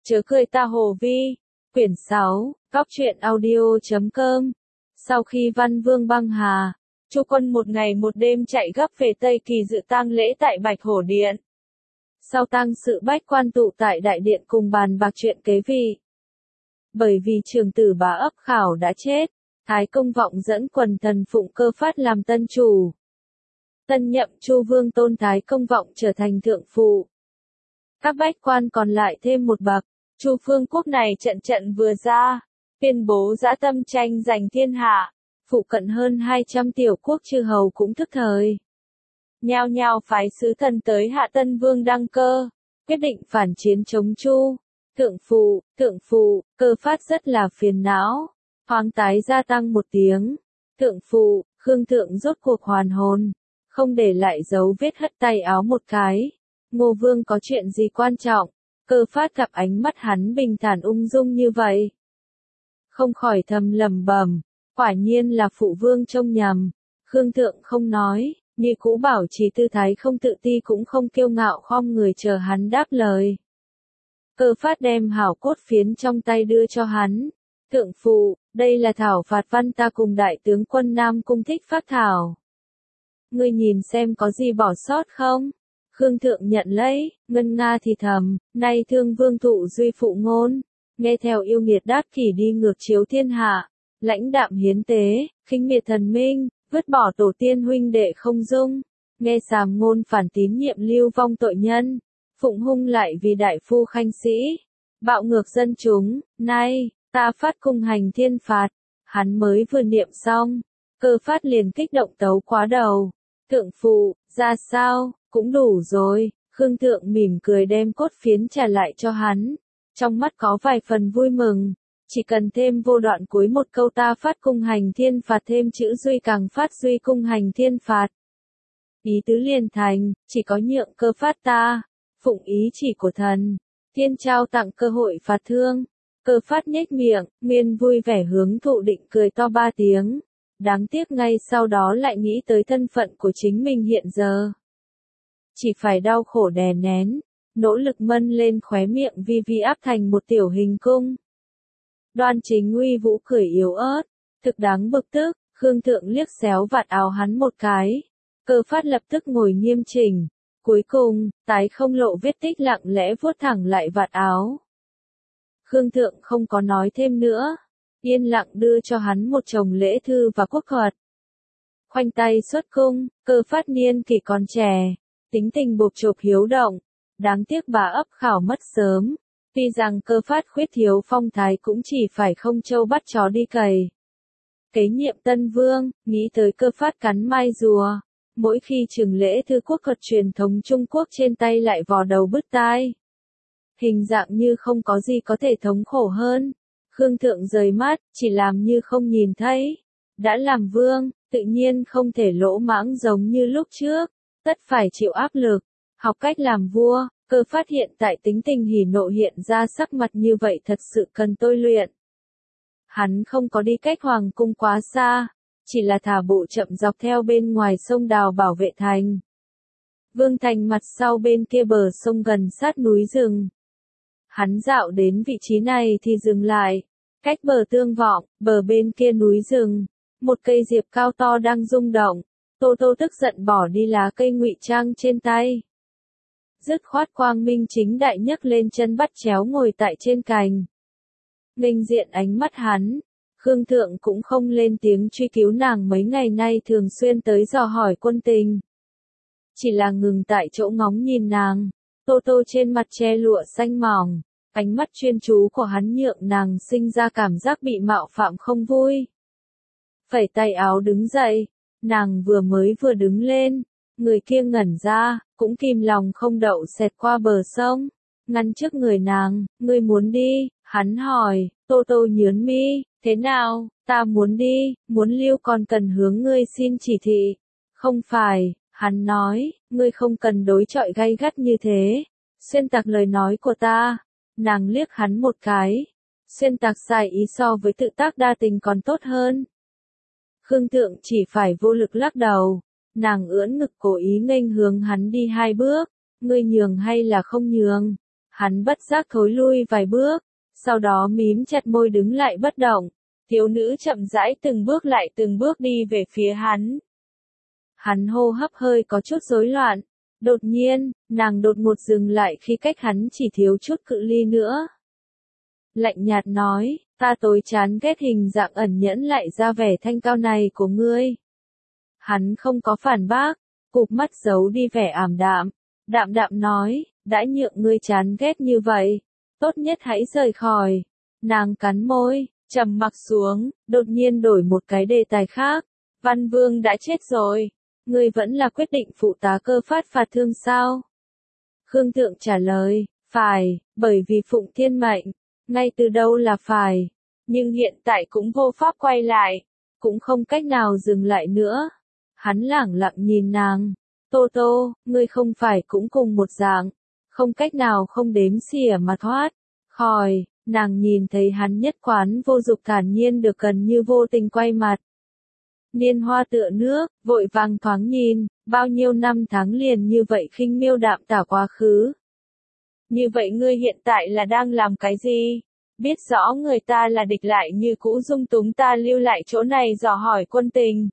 Chớ cười ta Hồ Vi, quyển 6, Góc truyện audio.com. Sau khi Văn Vương băng hà, Chu Quân một ngày một đêm chạy gấp về Tây Kỳ dự tang lễ tại Bạch Hổ Điện. Sau tang sự bách quan tụ tại đại điện cùng bàn bạc chuyện kế vị. Bởi vì trường tử Bá Ấp Khảo đã chết, Thái Công Vọng dẫn quần thần phụng Cơ Phát làm tân chủ. Tân nhậm Chu Vương tôn Thái Công Vọng trở thành thượng phụ. Các bách quan còn lại thêm một bậc. Chu Phương Quốc này trận vừa ra, tuyên bố dã tâm tranh giành thiên hạ, phụ cận hơn 200 tiểu quốc chư hầu cũng thức thời. Nhao nhao phái sứ thần tới Hạ Tân Vương đăng cơ, quyết định phản chiến chống Chu. Thượng phụ, Cơ Phát rất là phiền não, hoáng tái gia tăng một tiếng. Thượng phụ, Khương Thượng rốt cuộc hoàn hồn, không để lại dấu vết hất tay áo một cái. Ngô Vương có chuyện gì quan trọng? Cơ Phát gặp ánh mắt hắn bình thản ung dung như vậy, không khỏi thầm lẩm bẩm, quả nhiên là phụ vương trông nhầm. Khương Thượng không nói, như cũ bảo trì tư thái không tự ti cũng không kiêu ngạo khom người chờ hắn đáp lời. Cơ Phát đem hảo cốt phiến trong tay đưa cho hắn. Thượng phụ, đây là thảo phạt văn ta cùng đại tướng quân Nam Cung Thích phát thảo. Ngươi nhìn xem có gì bỏ sót không? Khương Thượng nhận lấy, ngân nga thì thầm, nay thương vương thụ duy phụ ngôn, nghe theo yêu nghiệt đát kỷ đi ngược chiếu thiên hạ, lãnh đạm hiến tế, khinh miệt thần minh, vứt bỏ tổ tiên huynh đệ không dung, nghe sàm ngôn phản tín nhiệm lưu vong tội nhân, phụng hung lại vì đại phu khanh sĩ, bạo ngược dân chúng, nay, ta phát cung hành thiên phạt. Hắn mới vừa niệm xong, Cơ Phát liền kích động tấu quá đầu. Thượng phụ, ra sao? Cũng đủ rồi. Khương Thượng mỉm cười đem cốt phiến trả lại cho hắn, trong mắt có vài phần vui mừng. Chỉ cần thêm vô đoạn cuối một câu ta phát cung hành thiên phạt thêm chữ duy càng phát duy cung hành thiên phạt. Ý tứ liền thành, chỉ có nhượng Cơ Phát ta, phụng ý chỉ của thần, thiên trao tặng cơ hội phạt thương. Cơ Phát nhếch miệng, nguyên vui vẻ hướng thụ định cười to 3 tiếng. Đáng tiếc ngay sau đó lại nghĩ tới thân phận của chính mình hiện giờ. Chỉ phải đau khổ đè nén, nỗ lực mân lên khóe miệng vi vi áp thành một tiểu hình cung. Đoan Chính uy vũ cười yếu ớt, thực đáng bực tức. Khương Thượng liếc xéo vạt áo hắn một cái. Cơ Phát lập tức ngồi nghiêm chỉnh, cuối cùng, tái không lộ vết tích lặng lẽ vuốt thẳng lại vạt áo. Khương Thượng không có nói thêm nữa, yên lặng đưa cho hắn một chồng lễ thư và quốc thuật. Khoanh tay xuất cung, Cơ Phát niên kỷ còn trẻ, tính tình bộp chộp hiếu động, đáng tiếc Bá Ấp Khảo mất sớm, tuy rằng Cơ Phát khuyết thiếu phong thái cũng chỉ phải không trâu bắt chó đi cày. Kế nhiệm Tân Vương, nghĩ tới Cơ Phát cắn mai rùa, mỗi khi chừng lễ thư quốc thuật truyền thống Trung Quốc trên tay lại vò đầu bứt tai. Hình dạng như không có gì có thể thống khổ hơn. Khương Thượng rời mắt, chỉ làm như không nhìn thấy. Đã làm vương, tự nhiên không thể lỗ mãng giống như lúc trước, tất phải chịu áp lực. Học cách làm vua, Cơ Phát hiện tại tính tình hỉ nộ hiện ra sắc mặt như vậy thật sự cần tôi luyện. Hắn không có đi cách hoàng cung quá xa, chỉ là thả bộ chậm dọc theo bên ngoài sông đào bảo vệ thành. Vương thành mặt sau bên kia bờ sông gần sát núi rừng. Hắn dạo đến vị trí này thì dừng lại, cách bờ Tương Vọng, bờ bên kia núi rừng, một cây diệp cao to đang rung động. Tô Tô tức giận bỏ đi lá cây ngụy trang trên tay. Dứt khoát quang minh chính đại nhấc lên chân bắt chéo ngồi tại trên cành. Nghênh diện ánh mắt hắn, Khương Thượng cũng không lên tiếng truy cứu nàng mấy ngày nay thường xuyên tới dò hỏi quân tình. Chỉ là ngừng tại chỗ ngóng nhìn nàng. Tô Tô trên mặt che lụa xanh mỏng, ánh mắt chuyên chú của hắn nhượng nàng sinh ra cảm giác bị mạo phạm không vui. Phẩy tay áo đứng dậy, nàng vừa đứng lên, người kia ngẩn ra, cũng kìm lòng không đậu xẹt qua bờ sông, ngăn trước người nàng. Ngươi muốn đi? Hắn hỏi. Tô Tô nhớn mi, thế nào? Ta muốn đi, muốn lưu còn cần hướng ngươi xin chỉ thị. Không phải. Hắn nói, ngươi không cần đối chọi gay gắt như thế, xuyên tạc lời nói của ta. Nàng liếc hắn một cái, xuyên tạc sai ý so với tự tác đa tình còn tốt hơn. Khương Thượng chỉ phải vô lực lắc đầu, nàng ưỡn ngực cố ý nghênh hướng hắn đi 2 bước, ngươi nhường hay là không nhường? Hắn bất giác thối lui vài bước, sau đó mím chặt môi đứng lại bất động. Thiếu nữ chậm rãi từng bước lại từng bước đi về phía hắn. Hắn hô hấp hơi có chút rối loạn. Đột nhiên, nàng đột ngột dừng lại khi cách hắn chỉ thiếu chút cự ly nữa. Lạnh nhạt nói, ta tối chán ghét hình dạng ẩn nhẫn lại ra vẻ thanh cao này của ngươi. Hắn không có phản bác, cụp mắt giấu đi vẻ ảm đạm. Đạm đạm nói, đã nhượng ngươi chán ghét như vậy, tốt nhất hãy rời khỏi. Nàng cắn môi, trầm mặc xuống, đột nhiên đổi một cái đề tài khác. Văn Vương đã chết rồi, ngươi vẫn là quyết định phụ tá Cơ Phát phạt thương sao? Khương Thượng trả lời, phải, bởi vì Phụng Thiên mệnh, ngay từ đâu là phải, nhưng hiện tại cũng vô pháp quay lại, cũng không cách nào dừng lại nữa. Hắn lẳng lặng nhìn nàng, Tô Tô, ngươi không phải cũng cùng một dạng, không cách nào không đếm xỉa mà thoát khỏi. Nàng nhìn thấy hắn nhất quán vô dục thản nhiên được gần như vô tình quay mặt. Niên hoa tựa nước, vội vàng thoáng nhìn, bao nhiêu năm tháng liền như vậy khinh miêu đạm tả quá khứ. Như vậy ngươi hiện tại là đang làm cái gì? Biết rõ người ta là địch lại như cũ dung túng ta lưu lại chỗ này dò hỏi quân tình.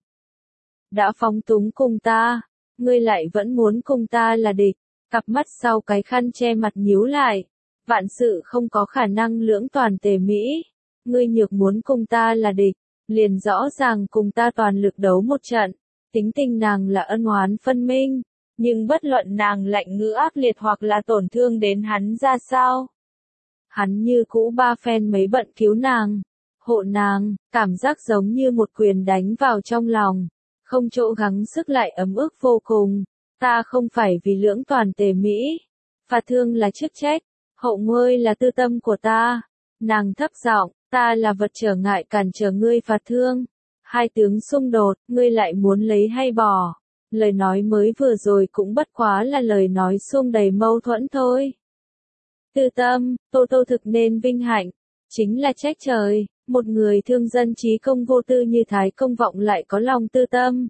Đã phóng túng cùng ta, ngươi lại vẫn muốn cùng ta là địch, cặp mắt sau cái khăn che mặt nhíu lại. Vạn sự không có khả năng lưỡng toàn tề mỹ. Ngươi nhược muốn cùng ta là địch, liền rõ ràng cùng ta toàn lực đấu một trận. Tính tình nàng là ân oán phân minh, nhưng bất luận nàng lạnh ngữ ác liệt hoặc là tổn thương đến hắn ra sao. Hắn như cũ ba phen mấy bận cứu nàng, hộ nàng, cảm giác giống như một quyền đánh vào trong lòng, không chỗ gắng sức lại ấm ức vô cùng. Ta không phải vì lưỡng toàn tề mỹ, phạt thương là chức trách. Hậu ngươi là tư tâm của ta. Nàng thấp giọng, ta là vật trở ngại cản trở ngươi phạt thương. Hai tướng xung đột, ngươi lại muốn lấy hay bỏ. Lời nói mới vừa rồi cũng bất quá là lời nói xung đầy mâu thuẫn thôi. Tư tâm, Tô Tô thực nên vinh hạnh, chính là trách trời, một người thương dân trí công vô tư như Thái Công Vọng lại có lòng tư tâm.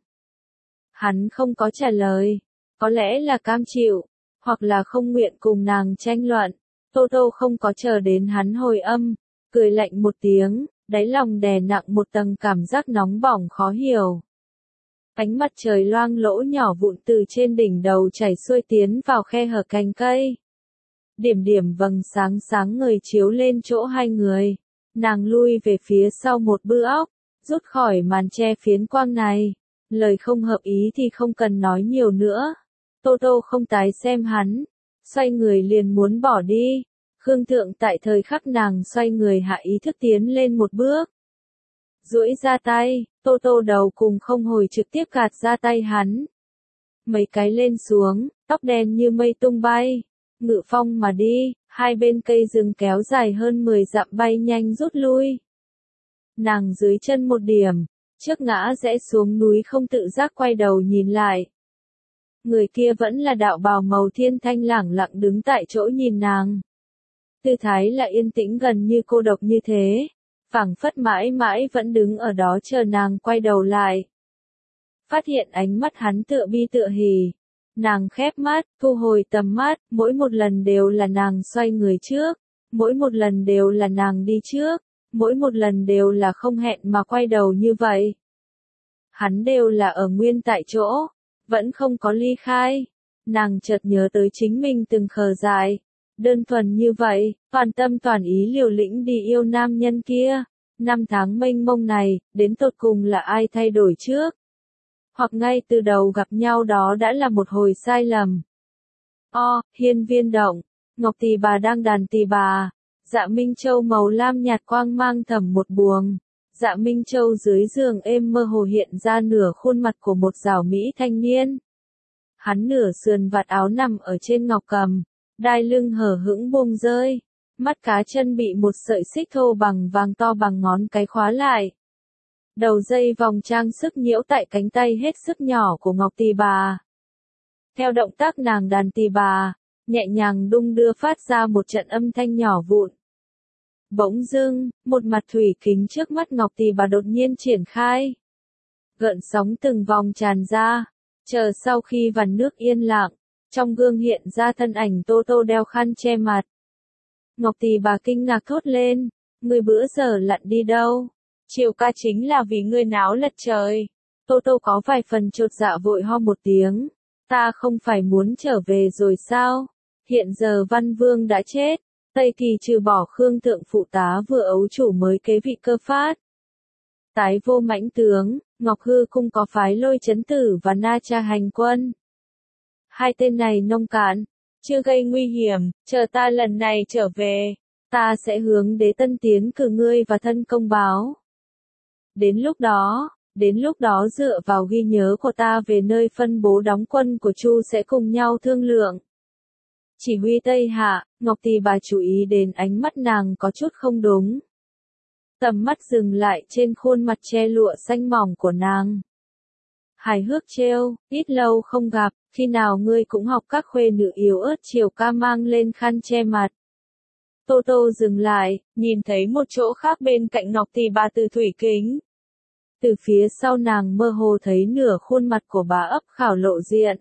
Hắn không có trả lời, có lẽ là cam chịu, hoặc là không nguyện cùng nàng tranh luận. Tô Tô không có chờ đến hắn hồi âm, cười lạnh một tiếng, đáy lòng đè nặng một tầng cảm giác nóng bỏng khó hiểu. Ánh mặt trời loang lỗ nhỏ vụn từ trên đỉnh đầu chảy xuôi tiến vào khe hở cành cây. Điểm điểm vầng sáng sáng ngời chiếu lên chỗ hai người. Nàng lui về phía sau một bước, rút khỏi màn che phiến quang này. Lời không hợp ý thì không cần nói nhiều nữa. Tô Tô không tái xem hắn. Xoay người liền muốn bỏ đi. Khương Thượng tại thời khắc nàng xoay người hạ ý thức tiến lên một bước. Duỗi ra tay, Tô Tô đầu cùng không hồi trực tiếp gạt ra tay hắn. Mấy cái lên xuống, tóc đen như mây tung bay. Ngự phong mà đi, hai bên cây rừng kéo dài hơn 10 dặm bay nhanh rút lui. Nàng dưới chân một điểm, trước ngã rẽ xuống núi không tự giác quay đầu nhìn lại. Người kia vẫn là đạo bào màu thiên thanh lẳng lặng đứng tại chỗ nhìn nàng. Tư thái là yên tĩnh gần như cô độc như thế, phảng phất mãi mãi vẫn đứng ở đó chờ nàng quay đầu lại. Phát hiện ánh mắt hắn tựa bi tựa hỉ. Nàng khép mắt, thu hồi tầm mắt, mỗi một lần đều là nàng xoay người trước, mỗi một lần đều là nàng đi trước, mỗi một lần đều là không hẹn mà quay đầu như vậy. Hắn đều là ở nguyên tại chỗ, vẫn không có ly khai. Nàng chợt nhớ tới chính mình từng khờ dại, đơn thuần như vậy, toàn tâm toàn ý liều lĩnh đi yêu nam nhân kia. Năm tháng mênh mông này, đến tột cùng là ai thay đổi trước? Hoặc ngay từ đầu gặp nhau đó đã là một hồi sai lầm. Hiên viên động, Ngọc Tỳ Bà đang đàn tỳ bà. Dạ Minh Châu màu lam nhạt quang mang thầm một buồng. Dạ Minh Châu dưới giường êm mơ hồ hiện ra nửa khuôn mặt của một giảo mỹ thanh niên. Hắn nửa sườn vạt áo nằm ở trên ngọc cầm, đai lưng hở hững buông rơi, mắt cá chân bị một sợi xích thô bằng vàng to bằng ngón cái khóa lại. Đầu dây vòng trang sức nhiễu tại cánh tay hết sức nhỏ của Ngọc Tỳ Bà. Theo động tác nàng đàn tỳ bà, nhẹ nhàng đung đưa phát ra một trận âm thanh nhỏ vụn. Bỗng dưng, một mặt thủy kính trước mắt Ngọc Tỳ Bà đột nhiên triển khai. Gợn sóng từng vòng tràn ra, chờ sau khi vằn nước yên lặng, trong gương hiện ra thân ảnh Tô Tô đeo khăn che mặt, Ngọc Tỳ bà kinh ngạc thốt lên, ngươi bữa giờ lặn đi đâu? Chiều ca chính là vì ngươi náo lật trời. Tô Tô có vài phần chột dạ vội ho một tiếng. Ta không phải muốn trở về rồi sao? Hiện giờ Văn Vương đã chết. Tây Kỳ trừ bỏ Khương Thượng phụ tá vừa ấu chủ mới kế vị cơ phát. Tái vô mãnh tướng, Ngọc Hư cung có phái Lôi Chấn Tử và Na Cha hành quân. Hai tên này nông cạn, chưa gây nguy hiểm, chờ ta lần này trở về, ta sẽ hướng Đế Tân tiến cử ngươi và thân công báo. Đến lúc đó dựa vào ghi nhớ của ta về nơi phân bố đóng quân của Chu sẽ cùng nhau thương lượng. Chỉ huy Tây Hạ, Ngọc Tỳ bà chú ý đến ánh mắt nàng có chút không đúng. Tầm mắt dừng lại trên khuôn mặt che lụa xanh mỏng của nàng. Hài hước trêu, ít lâu không gặp, khi nào ngươi cũng học các khuê nữ yếu ớt chiều ca mang lên khăn che mặt. Tô Tô dừng lại, nhìn thấy một chỗ khác bên cạnh Ngọc Tỳ bà từ thủy kính. Từ phía sau nàng mơ hồ thấy nửa khuôn mặt của bà ấp khảo lộ diện.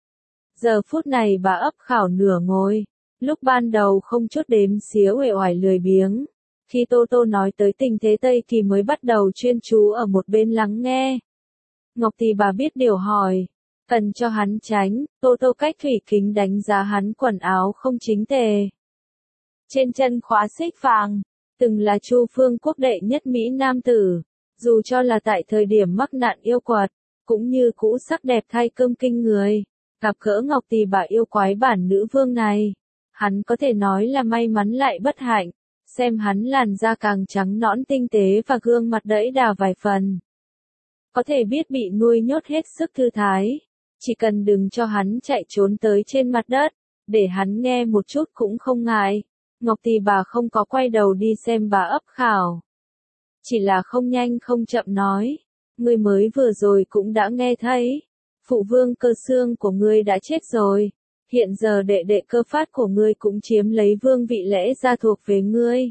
Giờ phút này bà ấp khảo nửa ngồi, lúc ban đầu không chút đếm xía uể oải lười biếng. Khi Tô Tô nói tới tình thế Tây Kỳ mới bắt đầu chuyên chú ở một bên lắng nghe. Ngọc Tỳ bà biết điều hỏi, cần cho hắn tránh, Tô Tô cách thủy kính đánh giá hắn quần áo không chính tề. Trên chân khóa xích vàng, từng là Chu Phương quốc đệ nhất Mỹ nam tử, dù cho là tại thời điểm mắc nạn yêu quật, cũng như cũ sắc đẹp thay cơm kinh người. Gặp gỡ Ngọc Tỳ bà yêu quái bản nữ vương này, hắn có thể nói là may mắn lại bất hạnh, xem hắn làn da càng trắng nõn tinh tế và gương mặt đẫy đà vài phần. Có thể biết bị nuôi nhốt hết sức thư thái, chỉ cần đừng cho hắn chạy trốn tới trên mặt đất, để hắn nghe một chút cũng không ngại. Ngọc Tỳ bà không có quay đầu đi xem bà ấp khảo. Chỉ là không nhanh không chậm nói, ngươi mới vừa rồi cũng đã nghe thấy. Phụ vương Cơ Xương của ngươi đã chết rồi, hiện giờ đệ đệ Cơ Phát của ngươi cũng chiếm lấy vương vị lẽ ra thuộc về ngươi.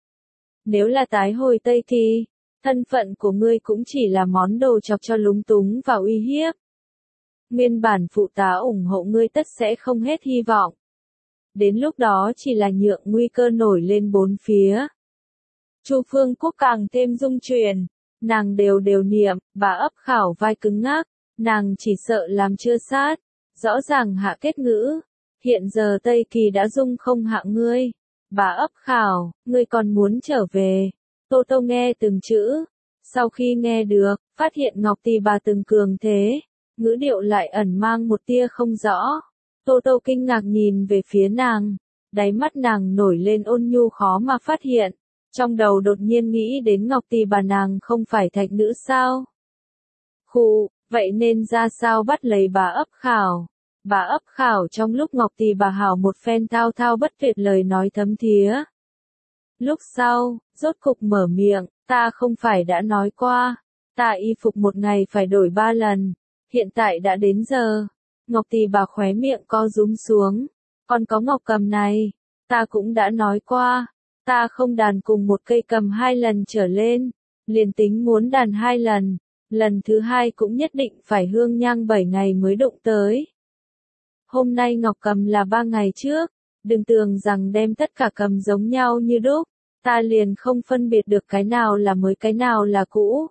Nếu là tái hồi Tây Kỳ, thân phận của ngươi cũng chỉ là món đồ chọc cho lúng túng và uy hiếp. Nguyên bản phụ tá ủng hộ ngươi tất sẽ không hết hy vọng. Đến lúc đó chỉ là nhượng nguy cơ nổi lên bốn phía. Chu Phương Quốc càng thêm rung chuyển, nàng đều niệm, bà ấp khảo vai cứng ngắc. Nàng chỉ sợ làm chưa sát, rõ ràng hạ kết ngữ, hiện giờ Tây Kỳ đã dung không hạ ngươi, bà ấp khảo, ngươi còn muốn trở về. Tô Tô nghe từng chữ, sau khi nghe được, phát hiện Ngọc Tỳ bà từng cường thế, ngữ điệu lại ẩn mang một tia không rõ. Tô Tô kinh ngạc nhìn về phía nàng, đáy mắt nàng nổi lên ôn nhu khó mà phát hiện, trong đầu đột nhiên nghĩ đến Ngọc Tỳ bà nàng không phải thạch nữ sao? Khụ. Vậy nên ra sao bắt lấy bà ấp khảo? Bà ấp khảo trong lúc Ngọc Tỳ bà hảo một phen thao thao bất tuyệt lời nói thấm thía. Lúc sau, rốt cục mở miệng, ta không phải đã nói qua, ta y phục một ngày phải đổi 3 lần, hiện tại đã đến giờ. Ngọc Tỳ bà khóe miệng co rúm xuống, còn có ngọc cầm này, ta cũng đã nói qua, ta không đàn cùng một cây cầm 2 lần trở lên, liền tính muốn đàn 2 lần. Lần thứ 2 cũng nhất định phải hương nhang 7 ngày mới đụng tới. Hôm nay Ngọc cầm là 3 ngày trước, đừng tưởng rằng đem tất cả cầm giống nhau như đúc, ta liền không phân biệt được cái nào là mới cái nào là cũ.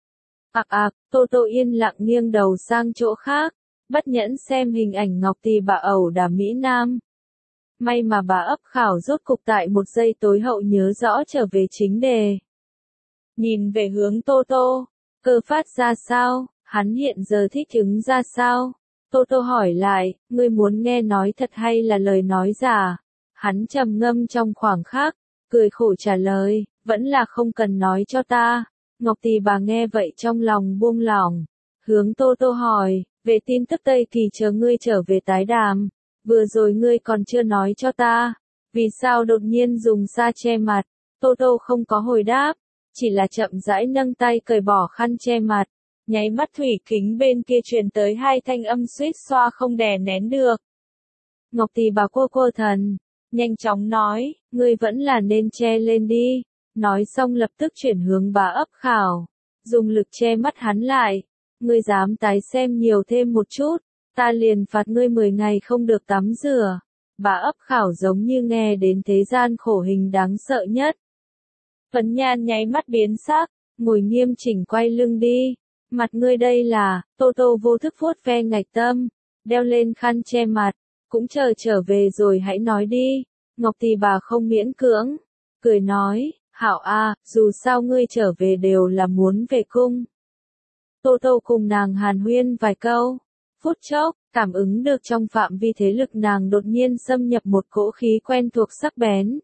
Tô Tô yên lặng nghiêng đầu sang chỗ khác, bất nhẫn xem hình ảnh Ngọc Tỳ bà ẩu đả Mỹ Nam. May mà bà ấp khảo rốt cục tại một giây tối hậu nhớ rõ trở về chính đề. Nhìn về hướng Tô Tô. Cơ Phát ra sao, hắn hiện giờ thích ứng ra sao? Tô Tô hỏi lại, ngươi muốn nghe nói thật hay là lời nói giả? Hắn trầm ngâm trong khoảng khắc, cười khổ trả lời, vẫn là không cần nói cho ta. Ngọc Tỳ bà nghe vậy trong lòng buông lỏng, hướng Tô Tô hỏi, về tin tức Tây Kỳ chờ ngươi trở về tái đàm, vừa rồi ngươi còn chưa nói cho ta, vì sao đột nhiên dùng sa che mặt? Tô Tô không có hồi đáp. Chỉ là chậm rãi nâng tay cởi bỏ khăn che mặt, nháy mắt thủy kính bên kia truyền tới 2 thanh âm suýt xoa không đè nén được. Ngọc Tỳ bà cô thần, nhanh chóng nói, ngươi vẫn là nên che lên đi, nói xong lập tức chuyển hướng bà ấp khảo, dùng lực che mắt hắn lại, ngươi dám tái xem nhiều thêm một chút, ta liền phạt ngươi 10 ngày không được tắm rửa. Bà ấp khảo giống như nghe đến thế gian khổ hình đáng sợ nhất. Phấn Nhan nháy mắt biến sắc, ngồi nghiêm chỉnh quay lưng đi. Mặt ngươi đây là, Tô Tô vô thức vuốt ve ngạch tâm, đeo lên khăn che mặt, cũng chờ trở về rồi hãy nói đi. Ngọc Tỷ bà không miễn cưỡng, cười nói, Hảo a, dù sao ngươi trở về đều là muốn về cung. Tô Tô cùng nàng hàn huyên vài câu, phút chốc, cảm ứng được trong phạm vi thế lực nàng đột nhiên xâm nhập một cỗ khí quen thuộc sắc bén.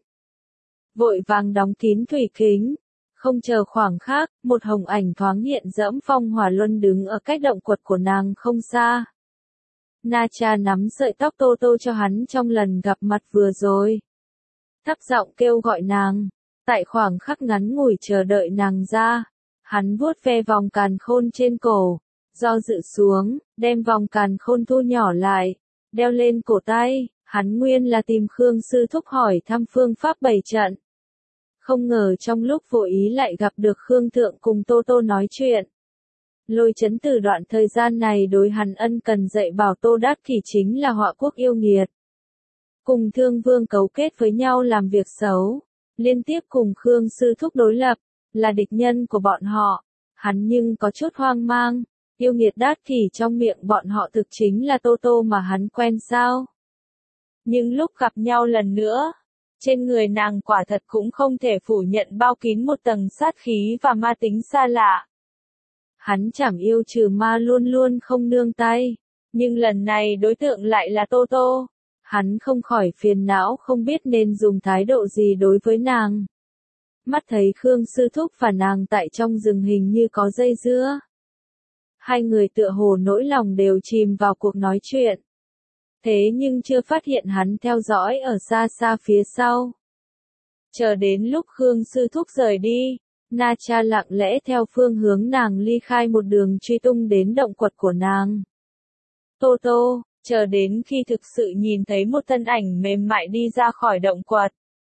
Vội vàng đóng kín thủy kính, không chờ khoảng khắc, một hồng ảnh thoáng hiện dẫm phong hỏa luân đứng ở cách động quật của nàng không xa. Na Cha nắm sợi tóc Tô Tô cho hắn trong lần gặp mặt vừa rồi. Thấp giọng kêu gọi nàng, tại khoảng khắc ngắn ngủi chờ đợi nàng ra, hắn vuốt ve vòng càn khôn trên cổ, do dự xuống, đem vòng càn khôn thu nhỏ lại, đeo lên cổ tay, hắn nguyên là tìm Khương sư thúc hỏi thăm phương pháp bày trận. Không ngờ trong lúc vô ý lại gặp được Khương Thượng cùng Tô Tô nói chuyện. Lôi Chấn từ đoạn thời gian này đối hắn ân cần dạy bảo Tô Đát Kỷ chính là họa quốc yêu nghiệt. Cùng Thương Vương cấu kết với nhau làm việc xấu, liên tiếp cùng Khương sư thúc đối lập, là địch nhân của bọn họ. Hắn nhưng có chút hoang mang, yêu nghiệt Đát Kỷ trong miệng bọn họ thực chính là Tô Tô mà hắn quen sao? Nhưng lúc gặp nhau lần nữa, trên người nàng quả thật cũng không thể phủ nhận bao kín một tầng sát khí và ma tính xa lạ. Hắn chảm yêu trừ ma luôn luôn không nương tay, nhưng lần này đối tượng lại là Tô Tô. Hắn không khỏi phiền não không biết nên dùng thái độ gì đối với nàng. Mắt thấy Khương sư thúc và nàng tại trong rừng hình như có dây dưa. Hai người tựa hồ nỗi lòng đều chìm vào cuộc nói chuyện. Thế nhưng chưa phát hiện hắn theo dõi ở xa xa phía sau. Chờ đến lúc Khương sư thúc rời đi, Na Cha lặng lẽ theo phương hướng nàng ly khai một đường truy tung đến động quật của nàng. Tô Tô, chờ đến khi thực sự nhìn thấy một thân ảnh mềm mại đi ra khỏi động quật.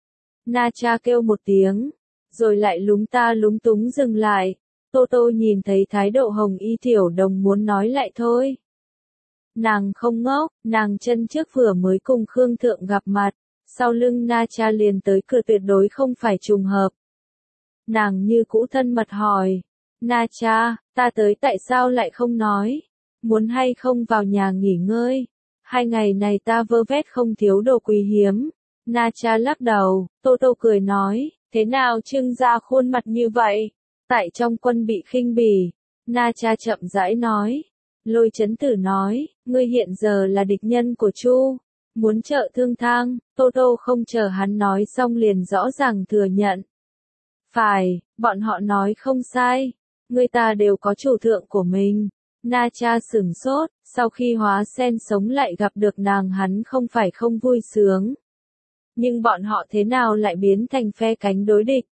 Na Cha kêu một tiếng, rồi lại lúng ta lúng túng dừng lại. Tô Tô nhìn thấy thái độ Hồng Y Tiểu Đồng muốn nói lại thôi. Nàng không ngốc, nàng chân trước vừa mới cùng Khương Thượng gặp mặt, sau lưng Na Cha liền tới cửa tuyệt đối không phải trùng hợp. Nàng như cũ thân mật hỏi, Na Cha, ta tới tại sao lại không nói, muốn hay không vào nhà nghỉ ngơi, 2 ngày này ta vơ vét không thiếu đồ quý hiếm. Na Cha lắc đầu, Tô Tô cười nói, thế nào trưng ra khuôn mặt như vậy, tại trong quân bị khinh bỉ. Na Cha chậm rãi nói, Lôi Chấn Tử nói, ngươi hiện giờ là địch nhân của Chu, muốn trợ thương thang. Tô Tô không chờ hắn nói xong liền rõ ràng thừa nhận. Phải, bọn họ nói không sai, người ta đều có chủ thượng của mình. Na Cha sửng sốt, sau khi hóa sen sống lại gặp được nàng hắn không phải không vui sướng. Nhưng bọn họ thế nào lại biến thành phe cánh đối địch?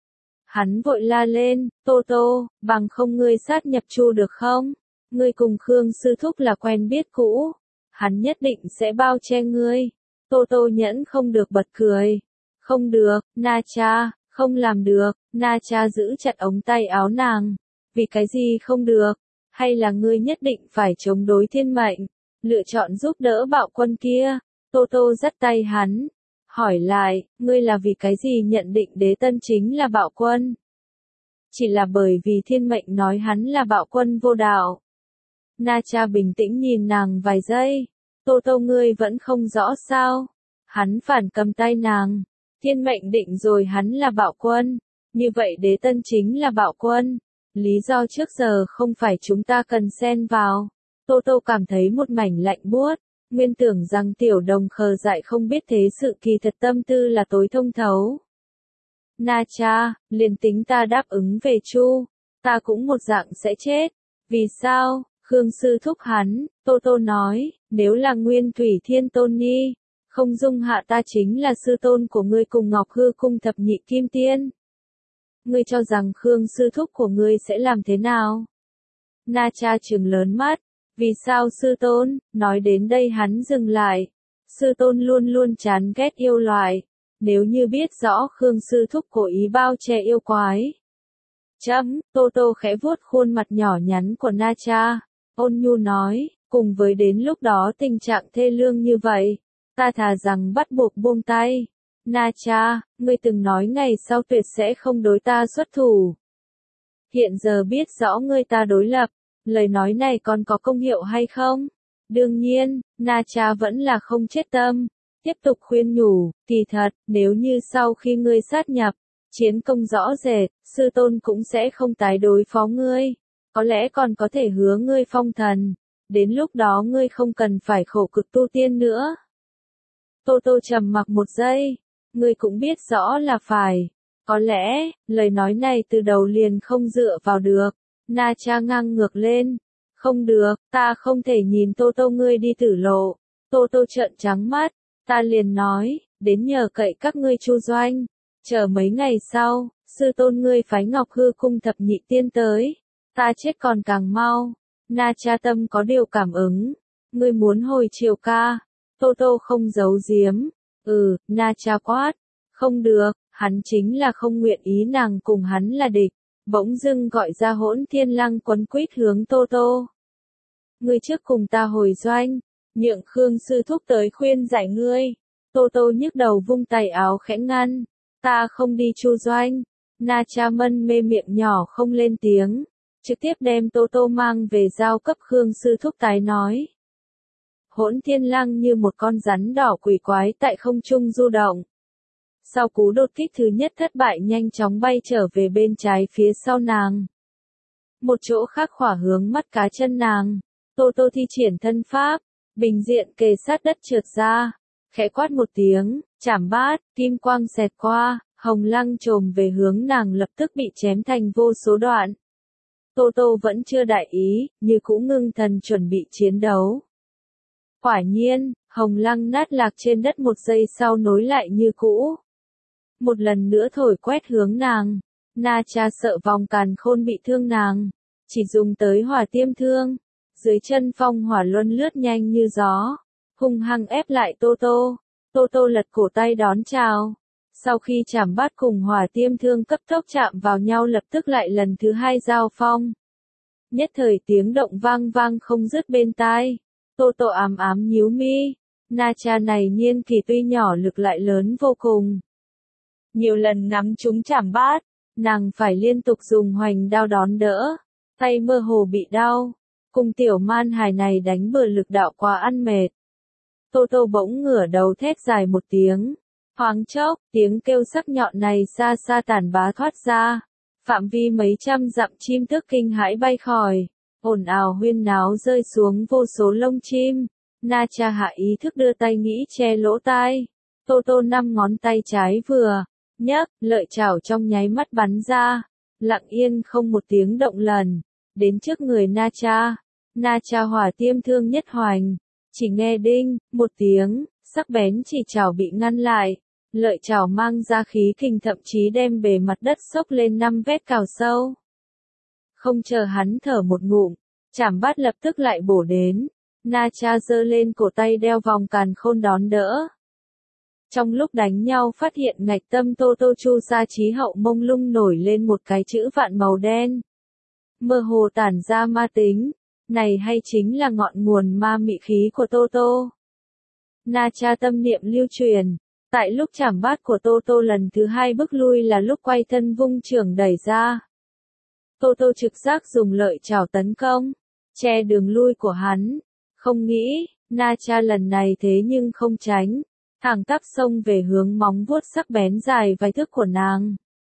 Hắn vội la lên, Tô Tô, bằng không ngươi sát nhập Chu được không? Ngươi cùng Khương sư thúc là quen biết cũ, hắn nhất định sẽ bao che ngươi. Tô Tô nhẫn không được bật cười. Không được, Na Cha, không làm được. Na Cha giữ chặt ống tay áo nàng. Vì cái gì không được? Hay là ngươi nhất định phải chống đối thiên mệnh, lựa chọn giúp đỡ bạo quân kia? Tô Tô dắt tay hắn, hỏi lại, ngươi là vì cái gì nhận định Đế Tân chính là bạo quân? Chỉ là bởi vì thiên mệnh nói hắn là bạo quân vô đạo. Na Cha bình tĩnh nhìn nàng vài giây. Tô Tô ngươi vẫn không rõ sao? Hắn phản cầm tay nàng. Thiên mệnh định rồi hắn là bạo quân. Như vậy Đế Tân chính là bạo quân. Lý do trước giờ không phải chúng ta cần xen vào. Tô Tô cảm thấy một mảnh lạnh buốt. Nguyên tưởng rằng Tiểu Đồng khờ dại không biết thế sự kỳ thật tâm tư là tối thông thấu. Na Cha, liền tính ta đáp ứng về Chu, ta cũng một dạng sẽ chết. Vì sao? Khương sư thúc hắn. Tô Tô nói, nếu là Nguyên Thủy Thiên Tôn Nhi, không dung hạ ta chính là sư tôn của ngươi cùng Ngọc Hư cung thập nhị kim tiên. Ngươi cho rằng Khương sư thúc của ngươi sẽ làm thế nào? Na Cha trừng lớn mắt. Vì sao sư tôn? Nói đến đây hắn dừng lại. Sư tôn luôn luôn chán ghét yêu loại. Nếu như biết rõ Khương sư thúc cố ý bao che yêu quái. Tô Tô khẽ vuốt khuôn mặt nhỏ nhắn của Na Cha. Ôn nhu nói, cùng với đến lúc đó tình trạng thê lương như vậy, ta thà rằng bắt buộc buông tay. Na Cha, ngươi từng nói ngày sau tuyệt sẽ không đối ta xuất thủ. Hiện giờ biết rõ ngươi ta đối lập, lời nói này còn có công hiệu hay không? Đương nhiên, Na Cha vẫn là không chết tâm, tiếp tục khuyên nhủ, kỳ thật, nếu như sau khi ngươi sát nhập, chiến công rõ rệt, sư tôn cũng sẽ không tái đối phó ngươi, có lẽ còn có thể hứa ngươi phong thần, đến lúc đó ngươi không cần phải khổ cực tu tiên nữa. Tô Tô trầm mặc một giây, ngươi cũng biết rõ là phải. Có lẽ, lời nói này từ đầu liền không dựa vào được. Na Cha ngang ngược lên. Không được, ta không thể nhìn Tô Tô ngươi đi tử lộ. Tô Tô trợn trắng mắt, ta liền nói, đến nhờ cậy các ngươi Chu Doanh. Chờ mấy ngày sau, sư tôn ngươi phái Ngọc Hư cung thập nhị tiên tới. Ta chết còn càng mau. Na Cha tâm có điều cảm ứng. Ngươi muốn hồi Triều ca. Tô Tô không giấu giếm. Na Cha quát. Không được, hắn chính là không nguyện ý nàng cùng hắn là địch. Bỗng dưng gọi ra Hỗn Thiên Lăng quấn quýt hướng Tô Tô. Ngươi trước cùng ta hồi doanh, nhượng Khương sư thúc tới khuyên giải ngươi. Tô Tô nhức đầu vung tay áo khẽ ngăn. Ta không đi Chu Doanh. Na Cha mân mê miệng nhỏ không lên tiếng, trực tiếp đem Tô Tô mang về giao cấp Khương sư thúc tái nói. Hỗn Thiên Lăng như một con rắn đỏ quỷ quái tại không trung du động. Sau cú đột kích thứ nhất thất bại nhanh chóng bay trở về bên trái phía sau nàng. Một chỗ khác khỏa hướng mắt cá chân nàng. Tô Tô thi triển thân pháp, bình diện kề sát đất trượt ra. Khẽ quát một tiếng, chảm bát, kim quang xẹt qua, hồng lăng trồm về hướng nàng lập tức bị chém thành vô số đoạn. Tô Tô vẫn chưa đại ý, như cũ ngưng thần chuẩn bị chiến đấu. Quả nhiên, hồng lăng nát lạc trên đất một giây sau nối lại như cũ. Một lần nữa thổi quét hướng nàng. Na Cha sợ vòng càn khôn bị thương nàng, chỉ dùng tới hỏa tiêm thương. Dưới chân phong hỏa luân lướt nhanh như gió, hung hăng ép lại Tô Tô. Tô Tô lật cổ tay đón chào. Sau khi chảm bát cùng hỏa tiêm thương cấp tốc chạm vào nhau lập tức lại lần thứ hai giao phong. Nhất thời tiếng động vang vang không dứt bên tai. Tô Tô ám ám nhíu mi. Na Cha này niên kỳ tuy nhỏ lực lại lớn vô cùng. Nhiều lần nắm trúng chảm bát, nàng phải liên tục dùng hoành đao đón đỡ, tay mơ hồ bị đau. Cùng tiểu man hài này đánh bừa lực đạo quá ăn mệt. Tô Tô bỗng ngửa đầu thét dài một tiếng. Thoáng chốc, tiếng kêu sắc nhọn này xa xa tản bá thoát ra. Phạm vi mấy trăm dặm chim tước kinh hãi bay khỏi. Ồn ào huyên náo rơi xuống vô số lông chim. Na Cha hạ ý thức đưa tay nghĩ che lỗ tai. Tô Tô 5 ngón tay trái vừa nhấc, lợi chảo trong nháy mắt bắn ra. Lặng yên không một tiếng động lần. Đến trước người Na Cha. Na Cha hỏa tiêm thương nhất hoành. Chỉ nghe đinh, một tiếng, sắc bén chỉ chảo bị ngăn lại. Lợi chảo mang ra khí kình thậm chí đem bề mặt đất xốc lên 5 vết cào sâu. Không chờ hắn thở một ngụm, chảm bát lập tức lại bổ đến. Na Cha giơ lên cổ tay đeo vòng càn khôn đón đỡ. Trong lúc đánh nhau phát hiện ngạch tâm Tô Tô Chu Sa Chí Hậu mông lung nổi lên một cái chữ vạn màu đen. Mơ hồ tản ra ma tính. Này hay chính là ngọn nguồn ma mị khí của Tô Tô. Na Cha tâm niệm lưu truyền. Tại lúc chảm bát của Tô Tô lần thứ hai bước lui là lúc quay thân vung trường đẩy ra. Tô Tô trực giác dùng lợi chảo tấn công, che đường lui của hắn. Không nghĩ, Na Cha lần này thế nhưng không tránh. Thẳng tắp xông về hướng móng vuốt sắc bén dài vài thước của nàng.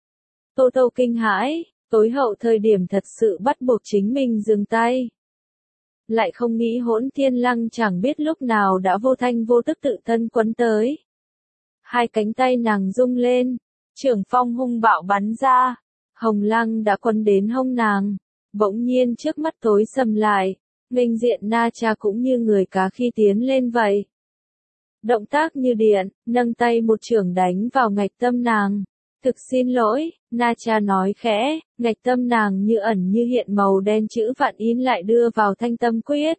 Tô Tô kinh hãi, tối hậu thời điểm thật sự bắt buộc chính mình dừng tay. Lại không nghĩ Hỗn Thiên Lăng chẳng biết lúc nào đã vô thanh vô tức tự thân quấn tới. Hai cánh tay nàng rung lên, trưởng phong hung bạo bắn ra, hồng lăng đã quấn đến hông nàng, bỗng nhiên trước mắt tối sầm lại, nghênh diện Na Cha cũng như người cá khi tiến lên vậy. Động tác như điện, nâng tay một chưởng đánh vào ngạch tâm nàng. Thực xin lỗi, Na Cha nói khẽ, ngạch tâm nàng như ẩn như hiện màu đen chữ vạn in lại đưa vào thanh tâm quyết.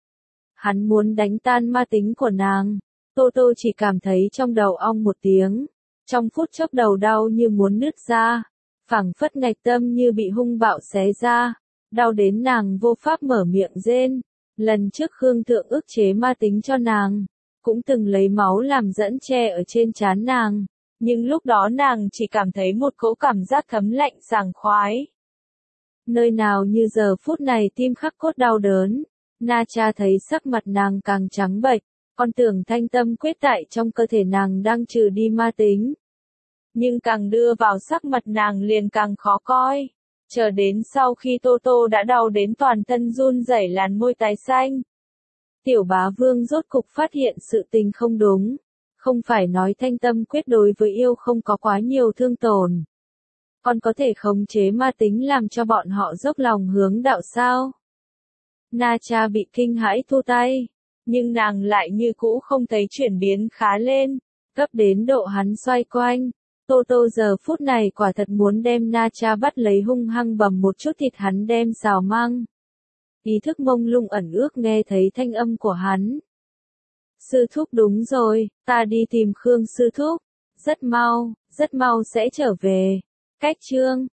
Hắn muốn đánh tan ma tính của nàng. Tô Tô chỉ cảm thấy trong đầu ong một tiếng. Trong phút chốc đầu đau như muốn nứt ra. Phảng phất ngạch tâm như bị hung bạo xé ra. Đau đến nàng vô pháp mở miệng rên. Lần trước Khương Thượng ức chế ma tính cho nàng. cũng từng lấy máu làm dẫn che ở trên trán nàng, nhưng lúc đó nàng chỉ cảm thấy một cỗ cảm giác thấm lạnh sảng khoái. Nơi nào như giờ phút này tim khắc cốt đau đớn, Na Cha thấy sắc mặt nàng càng trắng bệch, con tưởng thanh tâm quyết tại trong cơ thể nàng đang trừ đi ma tính. Nhưng càng đưa vào sắc mặt nàng liền càng khó coi. Chờ đến sau khi Tô Tô đã đau đến toàn thân run rẩy làn môi tái xanh. Tiểu bá vương rốt cục phát hiện sự tình không đúng. Không phải nói thanh tâm quyết đối với yêu không có quá nhiều thương tổn. Còn có thể khống chế ma tính làm cho bọn họ dốc lòng hướng đạo sao. Na Cha bị kinh hãi thu tay. Nhưng nàng lại như cũ không thấy chuyển biến khá lên. Cấp đến độ hắn xoay quanh. Tô Tô giờ phút này quả thật muốn đem Na Cha bắt lấy hung hăng bầm một chút thịt hắn đem xào mang. Ý thức mông lung ẩn ước nghe thấy thanh âm của hắn. Sư thúc đúng rồi, ta đi tìm Khương sư thúc. Rất mau sẽ trở về. Cách chương